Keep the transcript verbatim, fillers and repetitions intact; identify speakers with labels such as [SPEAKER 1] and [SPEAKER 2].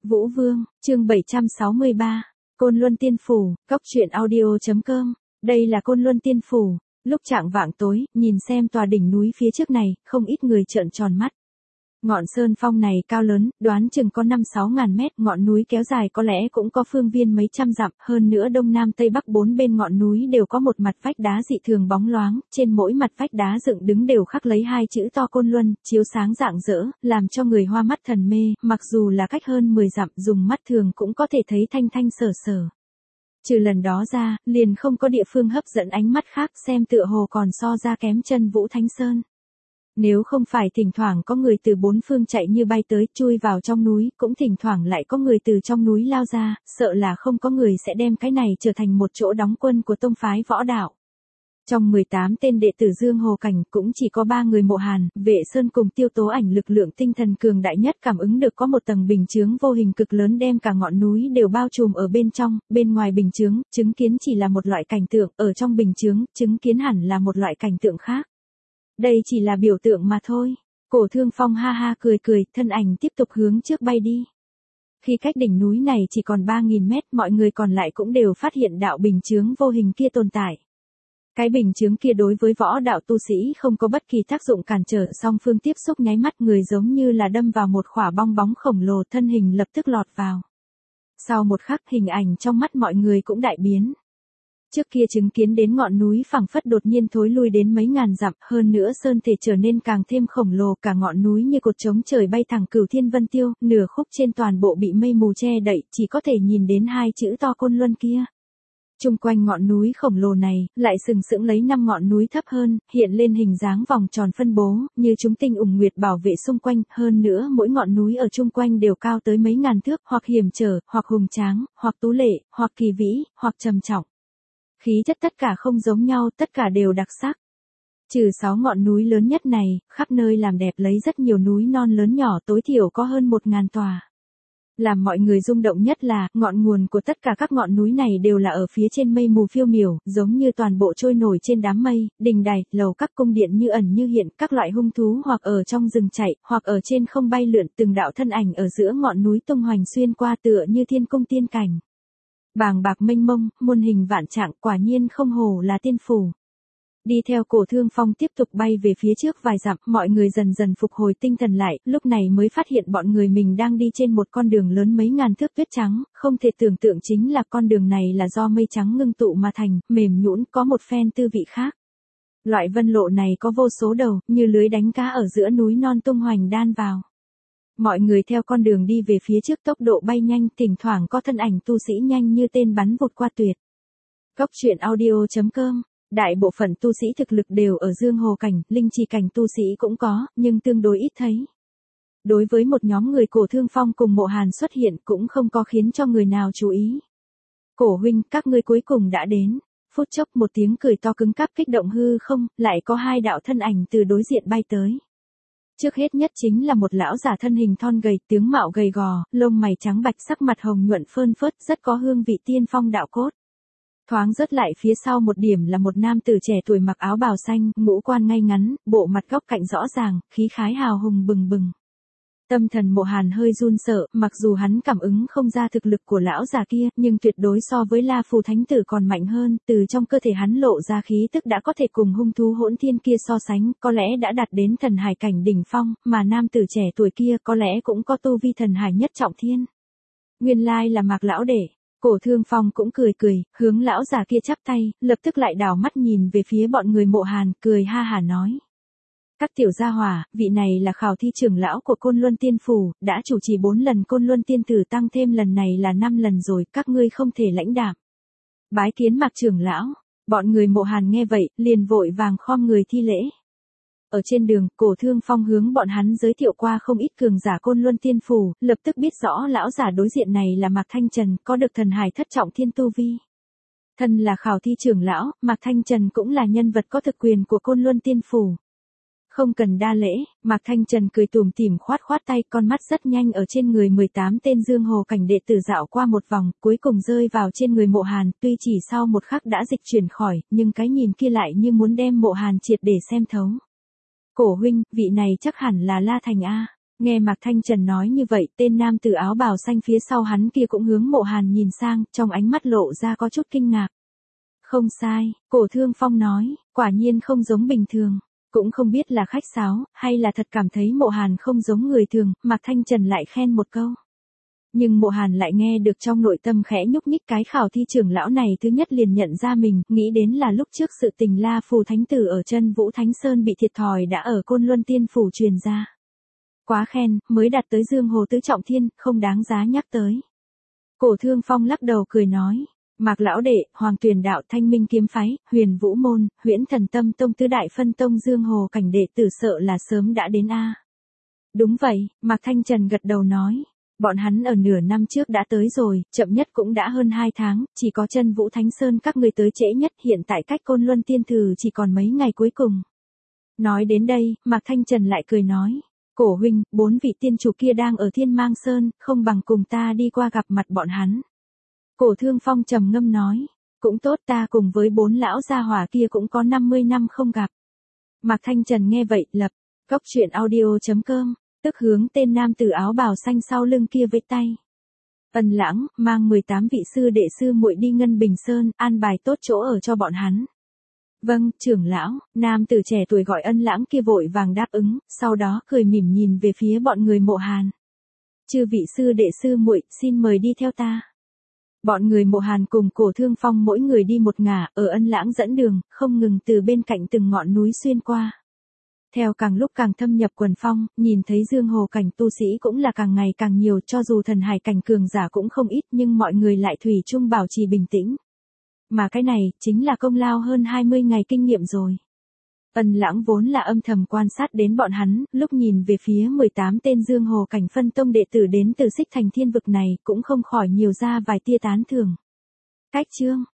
[SPEAKER 1] Vũ Vương, chương bảy trăm sáu mươi ba, Côn Luân Tiên Phủ, Cóc Truyện Audio chấm com. Đây là Côn Luân Tiên Phủ. Lúc chạng vạng tối, nhìn xem tòa đỉnh núi phía trước này, không ít người trợn tròn mắt. Ngọn sơn phong này cao lớn, đoán chừng có năm sáu ngàn mét, ngọn núi kéo dài có lẽ cũng có phương viên mấy trăm dặm, hơn nữa đông nam tây bắc bốn bên ngọn núi đều có một mặt vách đá dị thường bóng loáng, trên mỗi mặt vách đá dựng đứng đều khắc lấy hai chữ to Côn Luân, chiếu sáng rạng rỡ, làm cho người hoa mắt thần mê, mặc dù là cách hơn mười dặm, dùng mắt thường cũng có thể thấy thanh thanh sở sở. Trừ lần đó ra, liền không có địa phương hấp dẫn ánh mắt khác, xem tựa hồ còn so ra kém chân Vũ Thánh Sơn. Nếu không phải thỉnh thoảng có người từ bốn phương chạy như bay tới, chui vào trong núi, cũng thỉnh thoảng lại có người từ trong núi lao ra, sợ là không có người sẽ đem cái này trở thành một chỗ đóng quân của tông phái võ đạo. Trong mười tám tên đệ tử Dương Hồ Cảnh cũng chỉ có ba người Mộ Hàn, Vệ Sơn cùng Tiêu Tố Ảnh lực lượng tinh thần cường đại nhất cảm ứng được có một tầng bình chướng vô hình cực lớn đem cả ngọn núi đều bao trùm ở bên trong, bên ngoài bình chướng, chứng kiến chỉ là một loại cảnh tượng, ở trong bình chướng, chứng kiến hẳn là một loại cảnh tượng khác. Đây chỉ là biểu tượng mà thôi. Cổ Thương Phong ha ha cười cười, thân ảnh tiếp tục hướng trước bay đi. Khi cách đỉnh núi này chỉ còn ba nghìn mét, mọi người còn lại cũng đều phát hiện đạo bình chướng vô hình kia tồn tại. Cái bình chướng kia đối với võ đạo tu sĩ không có bất kỳ tác dụng cản trở, song phương tiếp xúc nháy mắt, người giống như là đâm vào một khỏa bong bóng khổng lồ, thân hình lập tức lọt vào. Sau một khắc, hình ảnh trong mắt mọi người cũng đại biến. Trước kia chứng kiến đến ngọn núi phẳng phất đột nhiên thối lui đến mấy ngàn dặm, hơn nữa sơn thể trở nên càng thêm khổng lồ, cả ngọn núi như cột trống trời bay thẳng cửu thiên vân tiêu, nửa khúc trên toàn bộ bị mây mù che đậy, chỉ có thể nhìn đến hai chữ to Côn Luân kia. Trung quanh ngọn núi khổng lồ này, lại sừng sững lấy năm ngọn núi thấp hơn, hiện lên hình dáng vòng tròn phân bố, như chúng tinh ủng nguyệt bảo vệ xung quanh, hơn nữa mỗi ngọn núi ở chung quanh đều cao tới mấy ngàn thước, hoặc hiểm trở, hoặc hùng tráng, hoặc tú lệ, hoặc kỳ vĩ, hoặc trầm trọng. Khí chất tất cả không giống nhau, tất cả đều đặc sắc. Trừ sáu ngọn núi lớn nhất này, khắp nơi làm đẹp lấy rất nhiều núi non lớn nhỏ, tối thiểu có hơn một ngàn tòa. Làm mọi người rung động nhất là, ngọn nguồn của tất cả các ngọn núi này đều là ở phía trên mây mù phiêu miểu, giống như toàn bộ trôi nổi trên đám mây, đình đài, lầu các cung điện như ẩn như hiện, các loại hung thú hoặc ở trong rừng chạy, hoặc ở trên không bay lượn, từng đạo thân ảnh ở giữa ngọn núi tung hoành xuyên qua tựa như thiên cung tiên cảnh. Bàng bạc mênh mông, muôn hình vạn trạng, quả nhiên không hổ là tiên phủ. Đi theo Cổ Thương Phong tiếp tục bay về phía trước vài dặm, mọi người dần dần phục hồi tinh thần lại, lúc này mới phát hiện bọn người mình đang đi trên một con đường lớn mấy ngàn thước tuyết trắng, không thể tưởng tượng chính là con đường này là do mây trắng ngưng tụ mà thành, mềm nhũn, có một phen tư vị khác. Loại vân lộ này có vô số đầu, như lưới đánh cá ở giữa núi non tung hoành đan vào. Mọi người theo con đường đi về phía trước tốc độ bay nhanh, thỉnh thoảng có thân ảnh tu sĩ nhanh như tên bắn vụt qua tuyệt. Cóc Truyện Audio chấm com. Đại bộ phận tu sĩ thực lực đều ở Dương Hồ Cảnh, Linh Trì Cảnh tu sĩ cũng có, nhưng tương đối ít thấy. Đối với một nhóm người Cổ Thương Phong cùng Mộ Hàn xuất hiện cũng không có khiến cho người nào chú ý. Cổ huynh, các ngươi cuối cùng đã đến. Phút chốc một tiếng cười to cứng cáp kích động hư không, lại có hai đạo thân ảnh từ đối diện bay tới. Trước hết nhất chính là một lão giả thân hình thon gầy, tướng mạo gầy gò, lông mày trắng bạch, sắc mặt hồng nhuận phơn phớt, rất có hương vị tiên phong đạo cốt. Thoáng rớt lại phía sau một điểm là một nam tử trẻ tuổi mặc áo bào xanh, ngũ quan ngay ngắn, bộ mặt góc cạnh rõ ràng, khí khái hào hùng bừng bừng. Tâm thần Mộ Hàn hơi run sợ, mặc dù hắn cảm ứng không ra thực lực của lão già kia, nhưng tuyệt đối so với La Phù Thánh Tử còn mạnh hơn, từ trong cơ thể hắn lộ ra khí tức đã có thể cùng hung thú hỗn thiên kia so sánh, có lẽ đã đạt đến thần hải cảnh đỉnh phong, mà nam tử trẻ tuổi kia có lẽ cũng có tu vi thần hải nhất trọng thiên. Nguyên lai là Mạc lão đệ. Cổ Thương Phong cũng cười cười, hướng lão già kia chắp tay, lập tức lại đảo mắt nhìn về phía bọn người Mộ Hàn, cười ha hả nói. Các tiểu gia hỏa, vị này là khảo thi trưởng lão của Côn Luân Tiên Phủ, đã chủ trì bốn lần Côn Luân Tiên Tử tăng thêm lần này là năm lần rồi, các ngươi không thể lãnh đạm. Bái kiến Mạc trưởng lão, bọn người Mộ Hàn nghe vậy, liền vội vàng khom người thi lễ. Ở trên đường, Cổ Thương Phong hướng bọn hắn giới thiệu qua không ít cường giả Côn Luân Tiên Phủ, lập tức biết rõ lão giả đối diện này là Mạc Thanh Trần, có được thần hải thất trọng thiên tu vi. Thân là khảo thi trưởng lão, Mạc Thanh Trần cũng là nhân vật có thực quyền của Côn Luân Tiên Phủ. Không cần đa lễ, Mạc Thanh Trần cười tủm tỉm khoát khoát tay, con mắt rất nhanh ở trên người mười tám tên Dương Hồ Cảnh đệ tử dạo qua một vòng, cuối cùng rơi vào trên người Mộ Hàn, tuy chỉ sau một khắc đã dịch chuyển khỏi, nhưng cái nhìn kia lại như muốn đem Mộ Hàn triệt để xem thấu. Cổ huynh, vị này chắc hẳn là La Thành A. Nghe Mạc Thanh Trần nói như vậy, tên nam tử áo bào xanh phía sau hắn kia cũng hướng Mộ Hàn nhìn sang, trong ánh mắt lộ ra có chút kinh ngạc. Không sai, Cổ Thương Phong nói, quả nhiên không giống bình thường. Cũng không biết là khách sáo, hay là thật cảm thấy Mộ Hàn không giống người thường, Mạc Thanh Trần lại khen một câu. Nhưng Mộ Hàn lại nghe được trong nội tâm khẽ nhúc nhích, cái khảo thi trưởng lão này thứ nhất liền nhận ra mình, nghĩ đến là lúc trước sự tình La Phù Thánh Tử ở chân Vũ Thánh Sơn bị thiệt thòi đã ở Côn Luân Tiên Phủ truyền ra. Quá khen, mới đạt tới Dương Hồ Tứ Trọng Thiên, không đáng giá nhắc tới. Cổ Thương Phong lắc đầu cười nói. Mạc lão đệ, Hoàng Tuyền đạo, Thanh Minh kiếm phái, Huyền Vũ môn, Huyễn Thần Tâm tông tứ đại phân tông Dương Hồ cảnh đệ tử sợ là sớm đã đến a. Đúng vậy, Mạc Thanh Trần gật đầu nói, bọn hắn ở nửa năm trước đã tới rồi, chậm nhất cũng đã hơn hai tháng, chỉ có chân Vũ Thánh Sơn các ngươi tới trễ nhất, hiện tại cách Côn Luân Tiên Thử chỉ còn mấy ngày cuối cùng. Nói đến đây, Mạc Thanh Trần lại cười nói, Cổ huynh, bốn vị tiên chủ kia đang ở Thiên Mang Sơn, không bằng cùng ta đi qua gặp mặt bọn hắn. Cổ Thương Phong trầm ngâm nói, cũng tốt, ta cùng với bốn lão gia hỏa kia cũng có năm mươi năm không gặp. Mạc Thanh Trần nghe vậy, lập, góc truyện audio chấm com, tức hướng tên nam tử áo bào xanh sau lưng kia với tay. Ân Lãng, mang mười tám vị sư đệ sư muội đi Ngân Bình Sơn, an bài tốt chỗ ở cho bọn hắn. Vâng, trưởng lão, nam tử trẻ tuổi gọi Ân Lãng kia vội vàng đáp ứng, sau đó cười mỉm nhìn về phía bọn người Mộ Hàn. Chư vị sư đệ sư muội, xin mời đi theo ta. Bọn người Mộ Hàn cùng Cổ Thương Phong mỗi người đi một ngả, ở Ân Lãng dẫn đường, không ngừng từ bên cạnh từng ngọn núi xuyên qua. Theo càng lúc càng thâm nhập quần phong, nhìn thấy Dương Hồ cảnh tu sĩ cũng là càng ngày càng nhiều, cho dù thần hải cảnh cường giả cũng không ít, nhưng mọi người lại thủy chung bảo trì bình tĩnh. Mà cái này, chính là công lao hơn hai mươi ngày kinh nghiệm rồi. Ân Lãng vốn là âm thầm quan sát đến bọn hắn, lúc nhìn về phía mười tám tên Dương Hồ cảnh phân tông đệ tử đến từ Xích Thành Thiên vực này, cũng không khỏi nhiều ra vài tia tán thưởng. Cách chương